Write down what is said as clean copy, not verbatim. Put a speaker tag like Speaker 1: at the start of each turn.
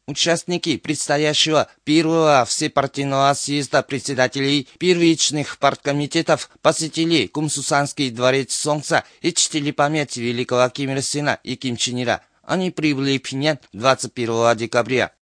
Speaker 1: Участники предстоящего первого всепартийного съезда председателей первичных парткомитетов посетили Кумсусанский дворец Солнца и чтили память великого Ким Ир Сена и Ким Чен Ира. Они прибыли в Пхеньян 21 декабря.